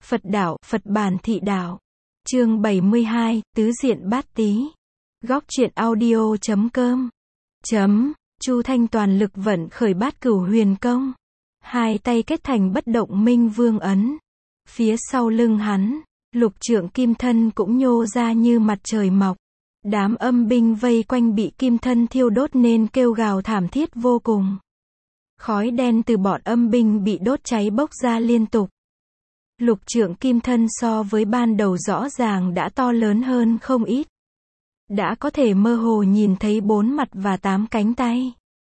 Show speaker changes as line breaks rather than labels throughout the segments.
Phật đạo, Phật bản thị đạo. Chương 72, Tứ diện bát tý. Góc truyện audio.com. Chu Thanh toàn lực vận khởi Bát Cửu Huyền Công. Hai tay kết thành bất động minh vương ấn. Phía sau lưng hắn, lục trượng kim thân cũng nhô ra như mặt trời mọc. Đám âm binh vây quanh bị kim thân thiêu đốt nên kêu gào thảm thiết vô cùng. Khói đen từ bọn âm binh bị đốt cháy bốc ra liên tục. Lục trượng kim thân so với ban đầu rõ ràng đã to lớn hơn không ít. Đã có thể mơ hồ nhìn thấy 4 mặt và 8 cánh tay.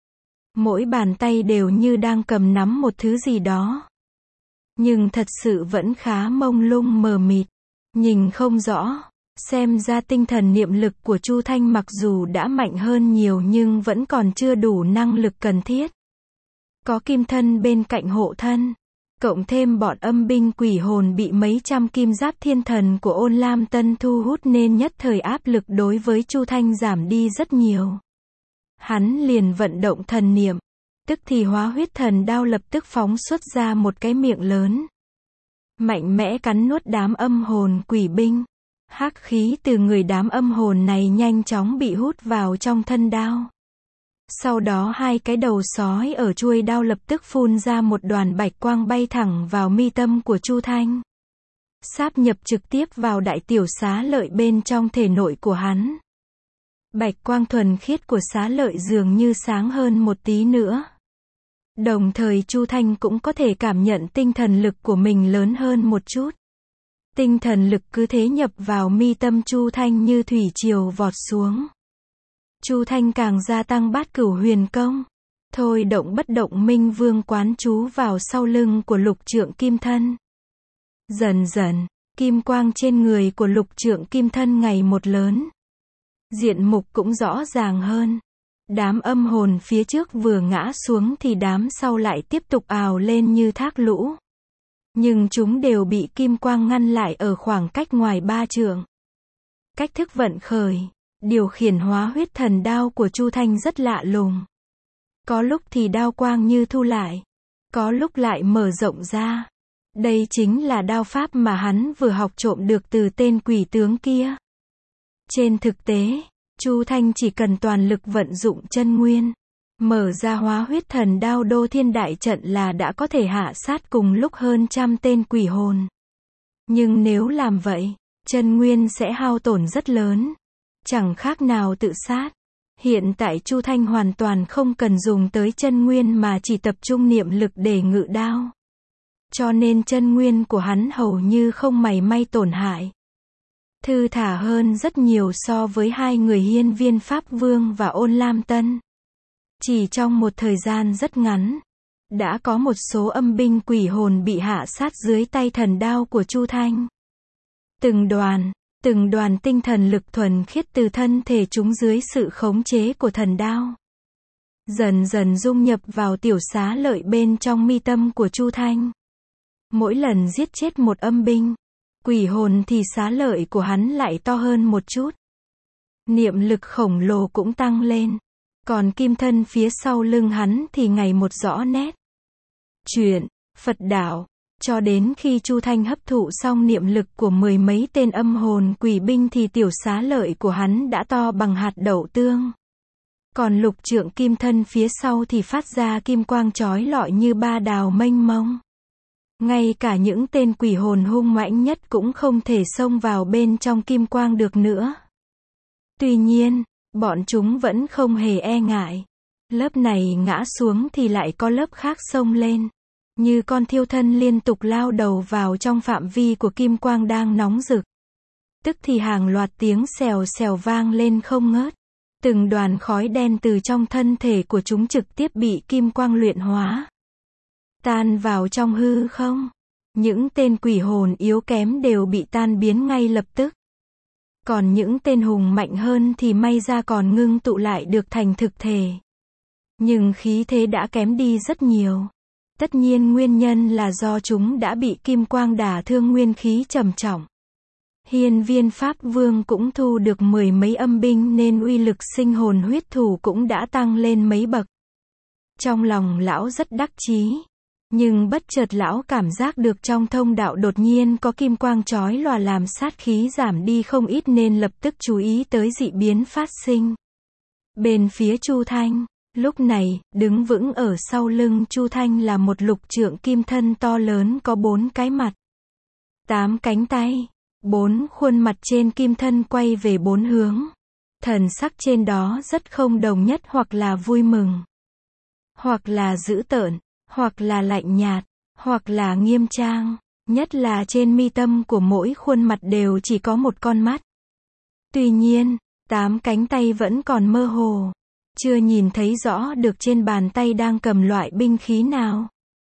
Mỗi bàn tay đều như đang cầm nắm một thứ gì đó. Nhưng thật sự vẫn khá mông lung mờ mịt. Nhìn không rõ. Xem ra tinh thần niệm lực của Chu Thanh mặc dù đã mạnh hơn nhiều nhưng vẫn còn chưa đủ năng lực cần thiết. Có kim thân bên cạnh hộ thân. Cộng thêm bọn âm binh quỷ hồn bị mấy trăm kim giáp thiên thần của Ôn Lam Tân thu hút nên nhất thời áp lực đối với Chu Thanh giảm đi rất nhiều. Hắn liền vận động thần niệm. Tức thì hóa huyết thần đao lập tức phóng xuất ra một cái miệng lớn. Mạnh mẽ cắn nuốt đám âm hồn quỷ binh. Hắc khí từ người đám âm hồn này nhanh chóng bị hút vào trong thân đao. Sau đó hai cái đầu sói ở chuôi đao lập tức phun ra một đoàn bạch quang bay thẳng vào mi tâm của Chu Thanh. Sáp nhập trực tiếp vào đại tiểu xá lợi bên trong thể nội của hắn. Bạch quang thuần khiết của xá lợi dường như sáng hơn một tí nữa. Đồng thời Chu Thanh cũng có thể cảm nhận tinh thần lực của mình lớn hơn một chút. Tinh thần lực cứ thế nhập vào mi tâm Chu Thanh như thủy triều vọt xuống. Chu Thanh càng gia tăng Bát Cửu Huyền Công. Thôi động bất động minh vương quán chú vào sau lưng của lục trượng kim thân. Dần dần, kim quang trên người của lục trượng kim thân ngày một lớn. Diện mục cũng rõ ràng hơn. Đám âm hồn phía trước vừa ngã xuống thì đám sau lại tiếp tục ào lên như thác lũ. Nhưng chúng đều bị kim quang ngăn lại ở khoảng cách ngoài 3 trượng. Cách thức vận khởi, điều khiển hóa huyết thần đao của Chu Thanh rất lạ lùng. Có lúc thì đao quang như thu lại, có lúc lại mở rộng ra. Đây chính là đao pháp mà hắn vừa học trộm được từ tên quỷ tướng kia. Trên thực tế, Chu Thanh chỉ cần toàn lực vận dụng chân nguyên, mở ra hóa huyết thần đao đô thiên đại trận là đã có thể hạ sát cùng lúc hơn trăm tên quỷ hồn. Nhưng nếu làm vậy, chân nguyên sẽ hao tổn rất lớn. Chẳng khác nào tự sát. Hiện tại Chu Thanh hoàn toàn không cần dùng tới chân nguyên mà chỉ tập trung niệm lực để ngự đao. Cho nên chân nguyên của hắn hầu như không mảy may tổn hại. Thư thả hơn rất nhiều so với hai người Hiên Viên Pháp Vương và Ôn Lam Tân. Chỉ trong một thời gian rất ngắn, đã có một số âm binh quỷ hồn bị hạ sát dưới tay thần đao của Chu Thanh. Từng đoàn tinh thần lực thuần khiết từ thân thể chúng dưới sự khống chế của thần đao. Dần dần dung nhập vào tiểu xá lợi bên trong mi tâm của Chu Thanh. Mỗi lần giết chết một âm binh, quỷ hồn thì xá lợi của hắn lại to hơn một chút. Niệm lực khổng lồ cũng tăng lên. Còn kim thân phía sau lưng hắn thì ngày một rõ nét. Chuyện, Phật đạo. Cho đến khi Chu Thanh hấp thụ xong niệm lực của mười mấy tên âm hồn quỷ binh thì tiểu xá lợi của hắn đã to bằng hạt đậu tương. Còn lục trượng kim thân phía sau thì phát ra kim quang chói lọi như ba đào mênh mông. Ngay cả những tên quỷ hồn hung mãnh nhất cũng không thể xông vào bên trong kim quang được nữa. Tuy nhiên, bọn chúng vẫn không hề e ngại. Lớp này ngã xuống thì lại có lớp khác xông lên. Như con thiêu thân liên tục lao đầu vào trong phạm vi của kim quang đang nóng rực. Tức thì hàng loạt tiếng xèo xèo vang lên không ngớt. Từng đoàn khói đen từ trong thân thể của chúng trực tiếp bị kim quang luyện hóa. Tan vào trong hư không. Những tên quỷ hồn yếu kém đều bị tan biến ngay lập tức. Còn những tên hùng mạnh hơn thì may ra còn ngưng tụ lại được thành thực thể. Nhưng khí thế đã kém đi rất nhiều. Tất nhiên nguyên nhân là do chúng đã bị kim quang đả thương nguyên khí trầm trọng. Hiên Viên Pháp Vương cũng thu được mười mấy âm binh nên uy lực sinh hồn huyết thủ cũng đã tăng lên mấy bậc. Trong lòng lão rất đắc chí. Nhưng bất chợt lão cảm giác được trong thông đạo đột nhiên có kim quang chói lòa làm sát khí giảm đi không ít nên lập tức chú ý tới dị biến phát sinh. Bên phía Chu Thanh, lúc này, đứng vững ở sau lưng Chu Thanh là một lục trượng kim thân to lớn có 4 cái mặt, 8 cánh tay, 4 khuôn mặt trên kim thân quay về 4 hướng. Thần sắc trên đó rất không đồng nhất, hoặc là vui mừng, hoặc là dữ tợn, hoặc là lạnh nhạt, hoặc là nghiêm trang, nhất là trên mi tâm của mỗi khuôn mặt đều chỉ có một con mắt. Tuy nhiên, 8 cánh tay vẫn còn mơ hồ, chưa nhìn thấy rõ được trên bàn tay đang cầm loại binh khí nào.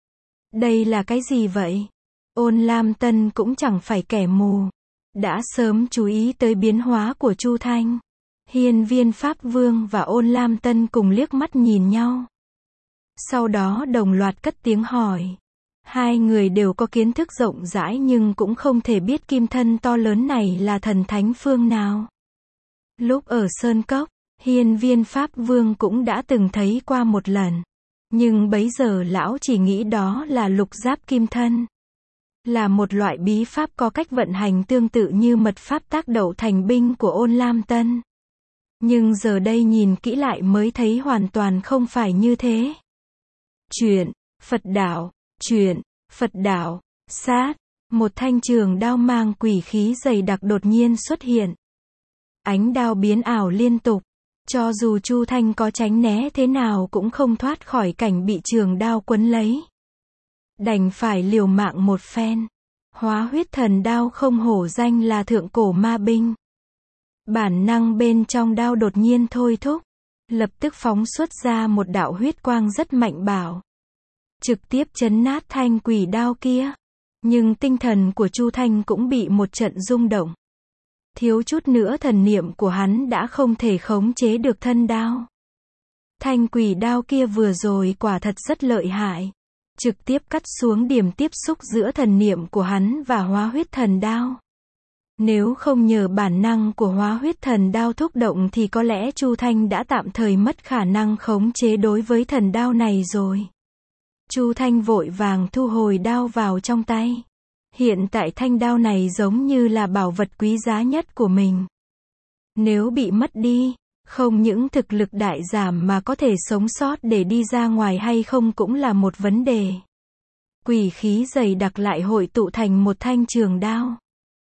Đây là cái gì vậy? Ôn Lam Tân cũng chẳng phải kẻ mù, đã sớm chú ý tới biến hóa của Chu Thanh. Hiên Viên Pháp Vương và Ôn Lam Tân cùng liếc mắt nhìn nhau. Sau đó đồng loạt cất tiếng hỏi. Hai người đều có kiến thức rộng rãi nhưng cũng không thể biết kim thân to lớn này là thần thánh phương nào. Lúc ở Sơn Cốc, Hiên Viên Pháp Vương cũng đã từng thấy qua một lần. Nhưng bấy giờ lão chỉ nghĩ đó là lục giáp kim thân. Là một loại bí pháp có cách vận hành tương tự như mật pháp tác đậu thành binh của Ôn Lam Tân. Nhưng giờ đây nhìn kỹ lại mới thấy hoàn toàn không phải như thế. Chuyện, Phật đạo, chuyện, Phật đạo, sát, một thanh trường đao mang quỷ khí dày đặc đột nhiên xuất hiện. Ánh đao biến ảo liên tục, cho dù Chu Thanh có tránh né thế nào cũng không thoát khỏi cảnh bị trường đao quấn lấy. Đành phải liều mạng một phen. Hóa huyết thần đao không hổ danh là thượng cổ ma binh. Bản năng bên trong đao đột nhiên thôi thúc, lập tức phóng xuất ra một đạo huyết quang rất mạnh bạo, trực tiếp chấn nát thanh quỷ đao kia. Nhưng tinh thần của Chu Thanh cũng bị một trận rung động. Thiếu chút nữa thần niệm của hắn đã không thể khống chế được thân đao. Thanh quỷ đao kia vừa rồi quả thật rất lợi hại, trực tiếp cắt xuống điểm tiếp xúc giữa thần niệm của hắn và hóa huyết thần đao. Nếu không nhờ bản năng của hóa huyết thần đao thúc động thì có lẽ Chu Thanh đã tạm thời mất khả năng khống chế đối với thần đao này rồi. Chu Thanh vội vàng thu hồi đao vào trong tay. Hiện tại thanh đao này giống như là bảo vật quý giá nhất của mình. Nếu bị mất đi, không những thực lực đại giảm mà có thể sống sót để đi ra ngoài hay không cũng là một vấn đề. Quỷ khí dày đặc lại hội tụ thành một thanh trường đao.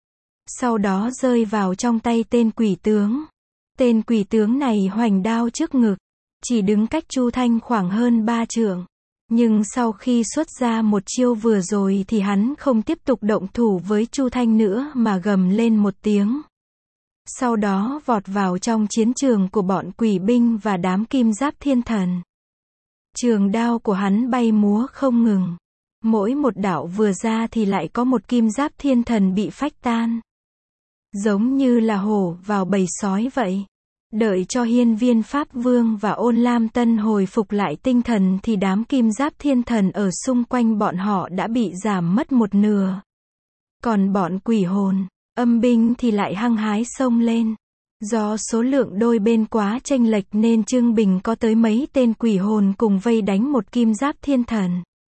Sau đó rơi vào trong tay tên quỷ tướng. Tên quỷ tướng này hoành đao trước ngực, chỉ đứng cách Chu Thanh khoảng hơn 3 trượng. Nhưng sau khi xuất ra một chiêu vừa rồi thì hắn không tiếp tục động thủ với Chu Thanh nữa mà gầm lên một tiếng. Sau đó vọt vào trong chiến trường của bọn quỷ binh và đám kim giáp thiên thần. Trường đao của hắn bay múa không ngừng. Mỗi một đạo vừa ra thì lại có một kim giáp thiên thần bị phách tan. Giống như là hổ vào bầy sói vậy. Đợi cho Hiên Viên Pháp Vương và Ôn Lam Tân hồi phục lại tinh thần thì đám kim giáp thiên thần ở xung quanh bọn họ đã bị giảm mất một nửa. Còn bọn quỷ hồn, âm binh thì lại hăng hái xông lên. Do số lượng đôi bên quá chênh lệch nên Trương Bình có tới mấy tên quỷ hồn cùng vây đánh một kim giáp thiên thần.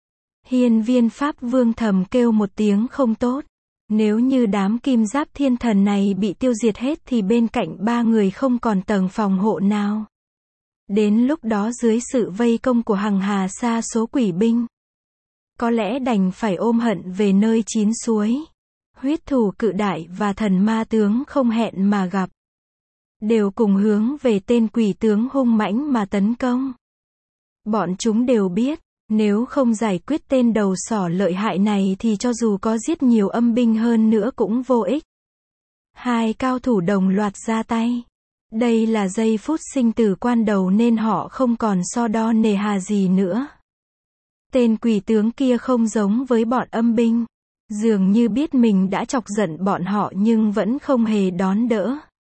Hiên Viên Pháp Vương thầm kêu một tiếng không tốt. Nếu như đám kim giáp thiên thần này bị tiêu diệt hết thì bên cạnh ba người không còn tầng phòng hộ nào. Đến lúc đó dưới sự vây công của hằng hà sa số quỷ binh, có lẽ đành phải ôm hận về nơi chín suối. Huyết thủ cự đại và thần ma tướng không hẹn mà gặp, đều cùng hướng về tên quỷ tướng hung mãnh mà tấn công. Bọn chúng đều biết, nếu không giải quyết tên đầu sỏ lợi hại này thì cho dù có giết nhiều âm binh hơn nữa cũng vô ích. Hai cao thủ đồng loạt ra tay. Đây là giây phút sinh tử quan đầu nên họ không còn so đo nề hà gì nữa. Tên quỷ tướng kia không giống với bọn âm binh. Dường như biết mình đã chọc giận bọn họ nhưng vẫn không hề đón đỡ.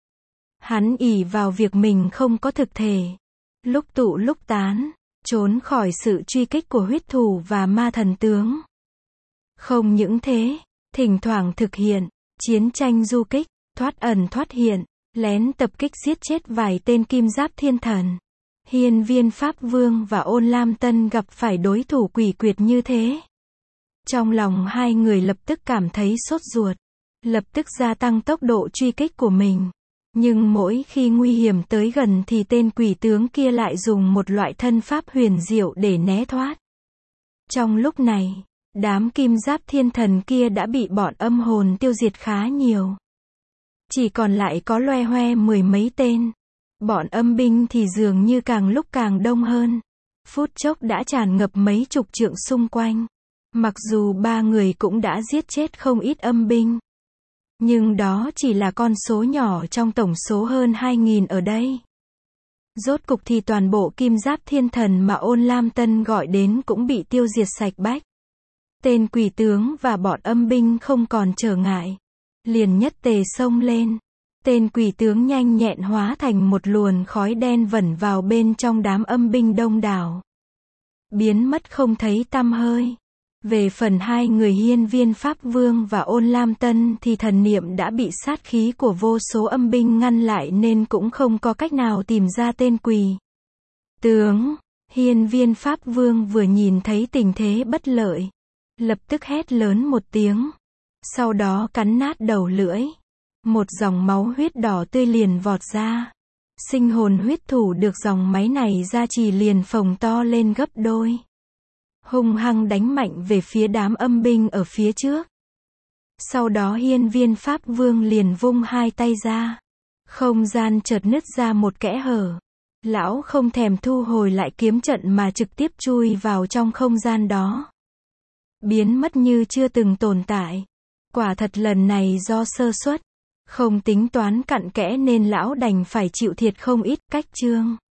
Hắn ỷ vào việc mình không có thực thể. Lúc tụ lúc tán. Trốn khỏi sự truy kích của huyết thủ và ma thần tướng. Không những thế, thỉnh thoảng thực hiện chiến tranh du kích, thoát ẩn thoát hiện, lén tập kích giết chết vài tên kim giáp thiên thần. Hiên Viên Pháp Vương và Ôn Lam Tân gặp phải đối thủ quỷ quyệt như thế. Trong lòng hai người lập tức cảm thấy sốt ruột, lập tức gia tăng tốc độ truy kích của mình. Nhưng mỗi khi nguy hiểm tới gần thì tên quỷ tướng kia lại dùng một loại thân pháp huyền diệu để né thoát. Trong lúc này, đám kim giáp thiên thần kia đã bị bọn âm hồn tiêu diệt khá nhiều. Chỉ còn lại có loe hoe 10 mấy tên. Bọn âm binh thì dường như càng lúc càng đông hơn. Phút chốc đã tràn ngập mấy chục trượng xung quanh. Mặc dù ba người cũng đã giết chết không ít âm binh. Nhưng đó chỉ là con số nhỏ trong tổng số hơn 2.000 ở đây. Rốt cục thì toàn bộ kim giáp thiên thần mà Ôn Lam Tân gọi đến cũng bị tiêu diệt sạch bách. Tên quỷ tướng và bọn âm binh không còn trở ngại. Liền nhất tề xông lên. Tên quỷ tướng nhanh nhẹn hóa thành một luồn khói đen vẩn vào bên trong đám âm binh đông đảo. Biến mất không thấy tăm hơi. Về phần hai người Hiên Viên Pháp Vương và Ôn Lam Tân thì thần niệm đã bị sát khí của vô số âm binh ngăn lại nên cũng không có cách nào tìm ra tên quỷ tướng. Hiên Viên Pháp Vương vừa nhìn thấy tình thế bất lợi, lập tức hét lớn một tiếng. Sau đó cắn nát đầu lưỡi. Một dòng máu huyết đỏ tươi liền vọt ra. Sinh hồn huyết thủ được dòng máy này ra chỉ liền phồng to lên gấp đôi. Hung hăng đánh mạnh về phía đám âm binh ở phía trước. Sau đó Hiên Viên Pháp Vương liền vung hai tay ra. Không gian chợt nứt ra một kẽ hở. Lão không thèm thu hồi lại kiếm trận mà trực tiếp chui vào trong không gian đó. Biến mất như chưa từng tồn tại. Quả thật lần này do sơ suất, không tính toán cặn kẽ nên lão đành phải chịu thiệt không ít. Cách chương